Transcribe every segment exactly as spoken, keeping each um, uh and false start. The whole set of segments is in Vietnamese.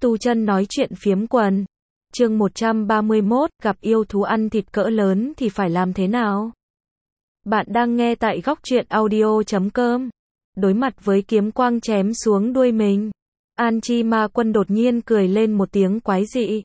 Tu chân nói chuyện phiếm quần. Chương một trăm ba mươi mốt, gặp yêu thú ăn thịt cỡ lớn thì phải làm thế nào? Bạn đang nghe tại góc truyện audio chấm com. Đối mặt với kiếm quang chém xuống đuôi mình, An Chi Ma Quân đột nhiên cười lên một tiếng quái dị.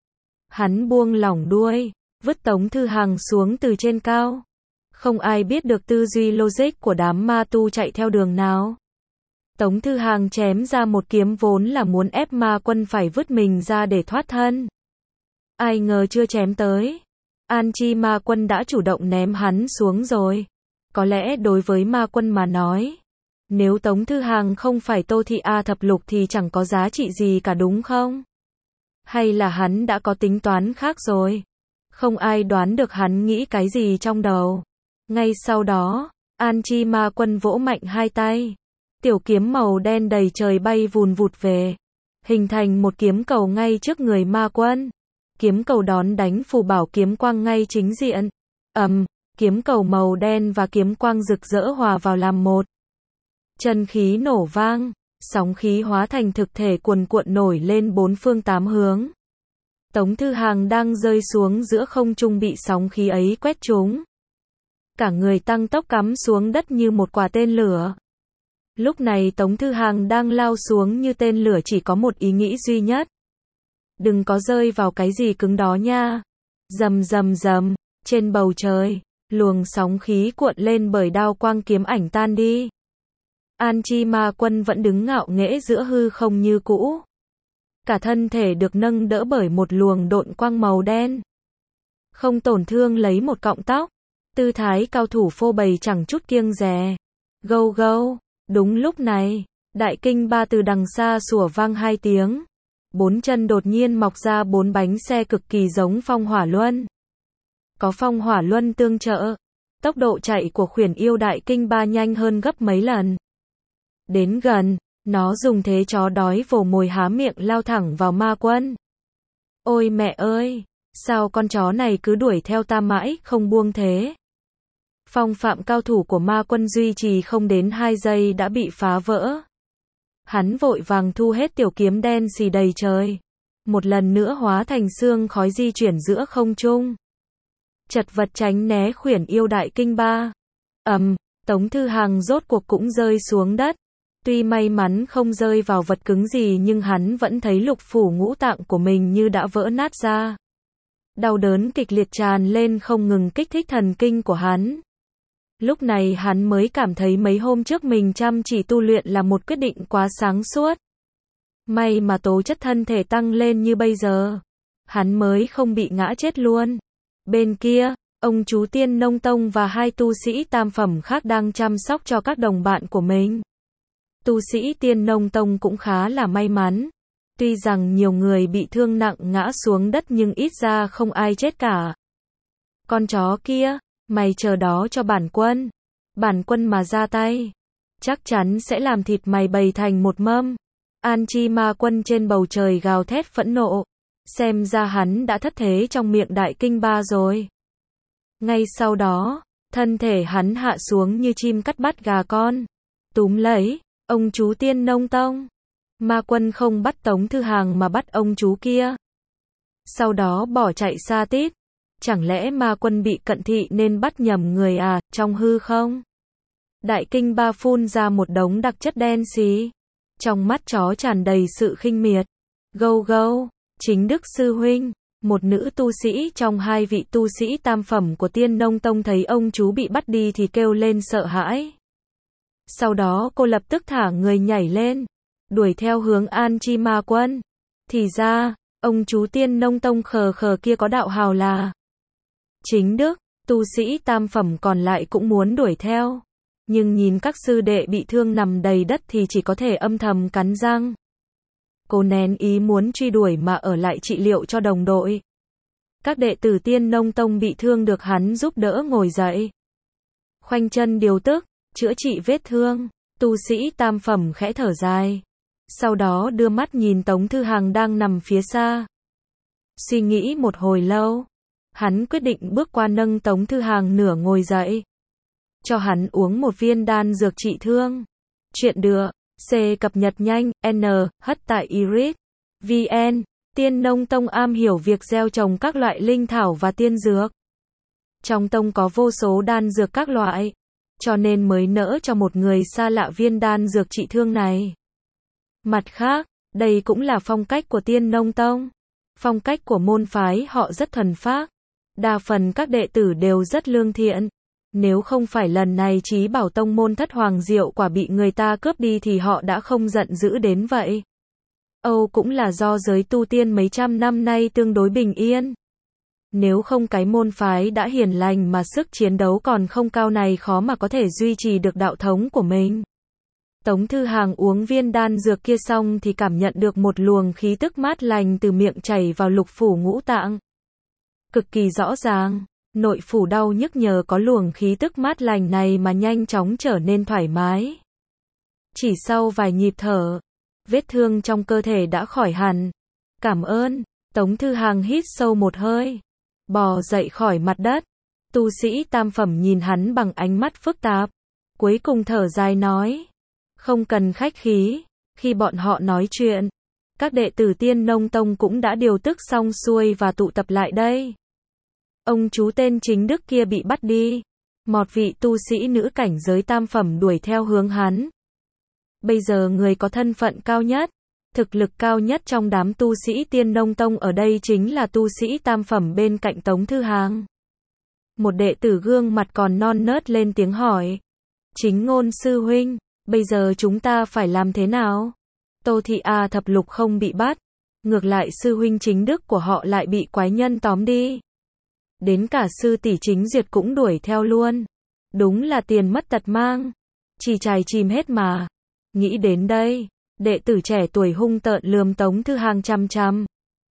Hắn buông lỏng đuôi, vứt Tống Thư Hằng xuống từ trên cao. Không ai biết được tư duy logic của đám ma tu chạy theo đường nào. Tống Thư Hằng chém ra một kiếm vốn là muốn ép Ma Quân phải vứt mình ra để thoát thân. Ai ngờ chưa chém tới, An Chi Ma Quân đã chủ động ném hắn xuống rồi. Có lẽ đối với Ma Quân mà nói, nếu Tống Thư Hằng không phải Tô Thị A thập lục thì chẳng có giá trị gì cả đúng không? Hay là hắn đã có tính toán khác rồi? Không ai đoán được hắn nghĩ cái gì trong đầu. Ngay sau đó, An Chi Ma Quân vỗ mạnh hai tay. Tiểu kiếm màu đen đầy trời bay vùn vụt về, hình thành một kiếm cầu ngay trước người Ma Quân. Kiếm cầu đón đánh phù bảo kiếm quang ngay chính diện. Ầm, kiếm cầu màu đen và kiếm quang rực rỡ hòa vào làm một. Chân khí nổ vang, sóng khí hóa thành thực thể cuồn cuộn nổi lên bốn phương tám hướng. Tống Thư Hằng đang rơi xuống giữa không trung bị sóng khí ấy quét trúng. Cả người tăng tốc cắm xuống đất như một quả tên lửa. Lúc này Tống Thư Hằng đang lao xuống như tên lửa chỉ có một ý nghĩ duy nhất. Đừng có rơi vào cái gì cứng đó nha. Rầm rầm rầm, trên bầu trời, luồng sóng khí cuộn lên bởi đao quang kiếm ảnh tan đi. An Chi Ma Quân vẫn đứng ngạo nghễ giữa hư không như cũ. Cả thân thể được nâng đỡ bởi một luồng độn quang màu đen. Không tổn thương lấy một cọng tóc. Tư thái cao thủ phô bày chẳng chút kiêng dè. Gâu gâu. Đúng lúc này, đại kinh ba từ đằng xa sủa vang hai tiếng. Bốn chân đột nhiên mọc ra bốn bánh xe cực kỳ giống phong hỏa luân. Có phong hỏa luân tương trợ, tốc độ chạy của khuyển yêu đại kinh ba nhanh hơn gấp mấy lần. Đến gần, nó dùng thế chó đói vồ mồi há miệng lao thẳng vào Ma Quân. Ôi mẹ ơi, sao con chó này cứ đuổi theo ta mãi không buông thế? Phong phạm cao thủ của Ma Quân duy trì không đến hai giây đã bị phá vỡ. Hắn vội vàng thu hết tiểu kiếm đen xì đầy trời. Một lần nữa hóa thành xương khói di chuyển giữa không trung. Chật vật tránh né khuyển yêu đại kinh ba. Ầm, Tống Thư Hằng rốt cuộc cũng rơi xuống đất. Tuy may mắn không rơi vào vật cứng gì nhưng hắn vẫn thấy lục phủ ngũ tạng của mình như đã vỡ nát ra. Đau đớn kịch liệt tràn lên không ngừng kích thích thần kinh của hắn. Lúc này hắn mới cảm thấy mấy hôm trước mình chăm chỉ tu luyện là một quyết định quá sáng suốt. May mà tố chất thân thể tăng lên như bây giờ, hắn mới không bị ngã chết luôn. Bên kia, ông chú Tiên Nông Tông và hai tu sĩ tam phẩm khác đang chăm sóc cho các đồng bạn của mình. Tu sĩ Tiên Nông Tông cũng khá là may mắn. Tuy rằng nhiều người bị thương nặng ngã xuống đất nhưng ít ra không ai chết cả. Con chó kia, mày chờ đó cho bản quân. Bản quân mà ra tay, chắc chắn sẽ làm thịt mày bầy thành một mâm. An Chi Ma Quân trên bầu trời gào thét phẫn nộ. Xem ra hắn đã thất thế trong miệng đại kinh ba rồi. Ngay sau đó, thân thể hắn hạ xuống như chim cắt bắt gà con. Túm lấy, ông chú Tiên Nông Tông. Ma Quân không bắt Tống Thư Hằng mà bắt ông chú kia. Sau đó bỏ chạy xa tít. Chẳng lẽ Ma Quân bị cận thị nên bắt nhầm người à, trong hư không? Đại kinh ba phun ra một đống đặc chất đen xì. Trong mắt chó tràn đầy sự khinh miệt. Gâu gâu, chính Đức Sư Huynh, một nữ tu sĩ trong hai vị tu sĩ tam phẩm của Tiên Nông Tông thấy ông chú bị bắt đi thì kêu lên sợ hãi. Sau đó cô lập tức thả người nhảy lên, đuổi theo hướng An Chi Ma Quân. Thì ra, ông chú Tiên Nông Tông khờ khờ kia có đạo hào là Chính Đức. Tu sĩ tam phẩm còn lại cũng muốn đuổi theo. Nhưng nhìn các sư đệ bị thương nằm đầy đất thì chỉ có thể âm thầm cắn răng. Cô nén ý muốn truy đuổi mà ở lại trị liệu cho đồng đội. Các đệ tử Tiên Nông Tông bị thương được hắn giúp đỡ ngồi dậy. Khoanh chân điều tức, chữa trị vết thương. Tu sĩ tam phẩm khẽ thở dài. Sau đó đưa mắt nhìn Tống Thư Hằng đang nằm phía xa. Suy nghĩ một hồi lâu, hắn quyết định bước qua nâng Tống Thư Hằng nửa ngồi dậy. Cho hắn uống một viên đan dược trị thương. Chuyện được. C cập nhật nhanh. N hất tại Iris. vn. Tiên Nông Tông am hiểu việc gieo trồng các loại linh thảo và tiên dược. Trong tông có vô số đan dược các loại, cho nên mới nỡ cho một người xa lạ viên đan dược trị thương này. Mặt khác, đây cũng là phong cách của Tiên Nông Tông. Phong cách của môn phái họ rất thuần phác. Đa phần các đệ tử đều rất lương thiện. Nếu không phải lần này Chí Bảo tông môn Thất Hoàng Diệu Quả bị người ta cướp đi thì họ đã không giận dữ đến vậy. Âu cũng là do giới tu tiên mấy trăm năm nay tương đối bình yên. Nếu không cái môn phái đã hiền lành mà sức chiến đấu còn không cao này khó mà có thể duy trì được đạo thống của mình. Tống Thư Hàng uống viên đan dược kia xong thì cảm nhận được một luồng khí tức mát lành từ miệng chảy vào lục phủ ngũ tạng. Cực kỳ rõ ràng, nội phủ đau nhức nhờ có luồng khí tức mát lành này mà nhanh chóng trở nên thoải mái. Chỉ sau vài nhịp thở, vết thương trong cơ thể đã khỏi hẳn. Cảm ơn, Tống Thư Hàng hít sâu một hơi, bò dậy khỏi mặt đất. Tu sĩ tam phẩm nhìn hắn bằng ánh mắt phức tạp, cuối cùng thở dài nói, không cần khách khí. Khi bọn họ nói chuyện, các đệ tử Tiên Nông Tông cũng đã điều tức xong xuôi và tụ tập lại đây. Ông chú tên Chính Đức kia bị bắt đi. Một vị tu sĩ nữ cảnh giới tam phẩm đuổi theo hướng hắn. Bây giờ người có thân phận cao nhất, thực lực cao nhất trong đám tu sĩ Tiên Nông Tông ở đây chính là tu sĩ tam phẩm bên cạnh Tống Thư Hàng. Một đệ tử gương mặt còn non nớt lên tiếng hỏi, Chính Ngôn sư huynh, bây giờ chúng ta phải làm thế nào? Tô Thị A Thập Lục không bị bắt, ngược lại sư huynh Chính Đức của họ lại bị quái nhân tóm đi. Đến cả sư tỷ Chính Duyệt cũng đuổi theo luôn. Đúng là tiền mất tật mang, chỉ chài chìm hết mà. Nghĩ đến đây, đệ tử trẻ tuổi hung tợn lườm Tống Thư Hàng chằm chằm.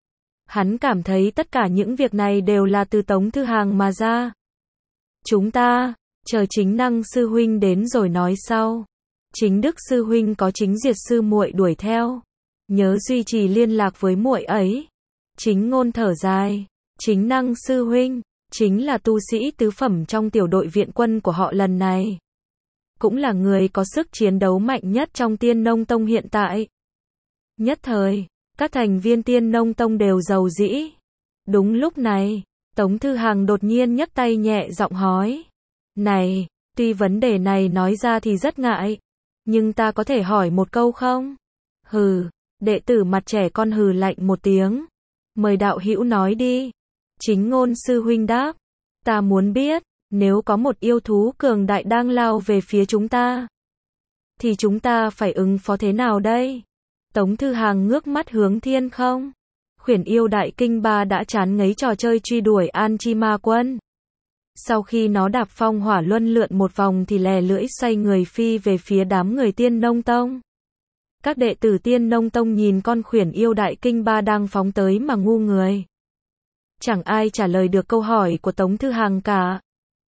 Hắn cảm thấy tất cả những việc này đều là từ Tống Thư Hàng mà ra. Chúng ta, chờ Chính Năng sư huynh đến rồi nói sau. Chính Đức sư huynh có Chính Diệt sư muội đuổi theo, nhớ duy trì liên lạc với muội ấy. Chính Ngôn thở dài, Chính Năng sư huynh chính là tu sĩ tứ phẩm trong tiểu đội viện quân của họ lần này, cũng là người có sức chiến đấu mạnh nhất trong Tiên Nông Tông hiện tại. Nhất thời, các thành viên Tiên Nông Tông đều rầu rĩ. Đúng lúc này, Tống Thư Hàng đột nhiên nhấc tay nhẹ giọng hỏi, này, tuy vấn đề này nói ra thì rất ngại, nhưng ta có thể hỏi một câu không? Hừ, đệ tử mặt trẻ con hừ lạnh một tiếng. Mời đạo hữu nói đi. Chính Ngôn sư huynh đáp, ta muốn biết, nếu có một yêu thú cường đại đang lao về phía chúng ta, thì chúng ta phải ứng phó thế nào đây? Tống Thư Hàng ngước mắt hướng thiên không. Khuyển yêu đại kinh ba đã chán ngấy trò chơi truy đuổi An Chi Ma Quân. Sau khi nó đạp phong hỏa luân lượn một vòng thì lè lưỡi xoay người phi về phía đám người Tiên Nông Tông. Các đệ tử Tiên Nông Tông nhìn con khuyển yêu đại kinh ba đang phóng tới mà ngu người. Chẳng ai trả lời được câu hỏi của Tống Thư Hàng cả.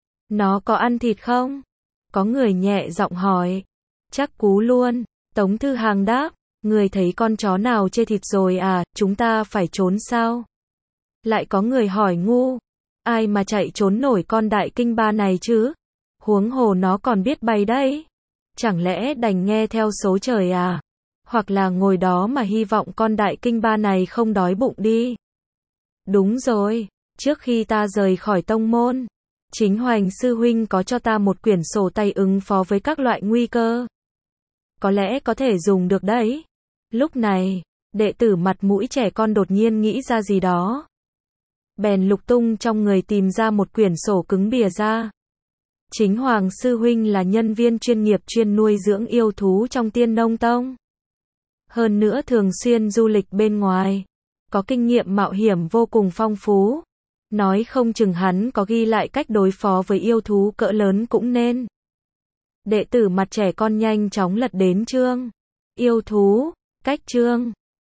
Nó có ăn thịt không? Có người nhẹ giọng hỏi. Chắc cú luôn. Tống Thư Hàng đáp, người thấy con chó nào chê thịt rồi à, chúng ta phải trốn sao? Lại có người hỏi ngu. Ai mà chạy trốn nổi con đại kinh ba này chứ? Huống hồ nó còn biết bay đấy. Chẳng lẽ đành nghe theo số trời à? Hoặc là ngồi đó mà hy vọng con đại kinh ba này không đói bụng đi. Đúng rồi, trước khi ta rời khỏi tông môn, Chính Hoành sư huynh có cho ta một quyển sổ tay ứng phó với các loại nguy cơ. Có lẽ có thể dùng được đấy. Lúc này, đệ tử mặt mũi trẻ con đột nhiên nghĩ ra gì đó. Bèn lục tung trong người tìm ra một quyển sổ cứng bìa ra. Chính Hoàng sư huynh là nhân viên chuyên nghiệp chuyên nuôi dưỡng yêu thú trong Tiên Nông Tông. Hơn nữa thường xuyên du lịch bên ngoài, có kinh nghiệm mạo hiểm vô cùng phong phú. Nói không chừng hắn có ghi lại cách đối phó với yêu thú cỡ lớn cũng nên. Đệ tử mặt trẻ con nhanh chóng lật đến chương. Yêu thú, cách chương.